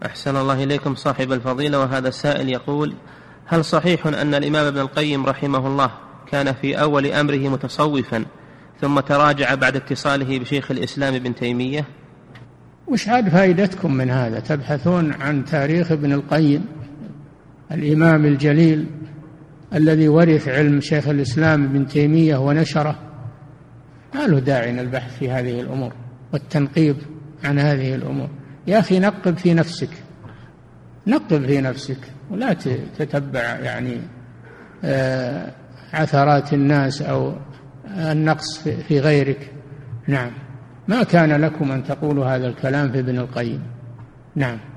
أحسن الله إليكم صاحب الفضيلة. وهذا السائل يقول: هل صحيح أن الإمام ابن القيم رحمه الله كان في أول أمره متصوفا ثم تراجع بعد اتصاله بشيخ الإسلام ابن تيمية؟ وش عاد فائدتكم من هذا؟ تبحثون عن تاريخ ابن القيم الإمام الجليل الذي ورث علم شيخ الإسلام ابن تيمية ونشره. ما له داعي البحث في هذه الأمور والتنقيب عن هذه الأمور. يا أخي نقب في نفسك، نقب في نفسك، ولا تتبع يعني عثرات الناس أو النقص في غيرك. نعم، ما كان لكم أن تقولوا هذا الكلام في ابن القيم. نعم.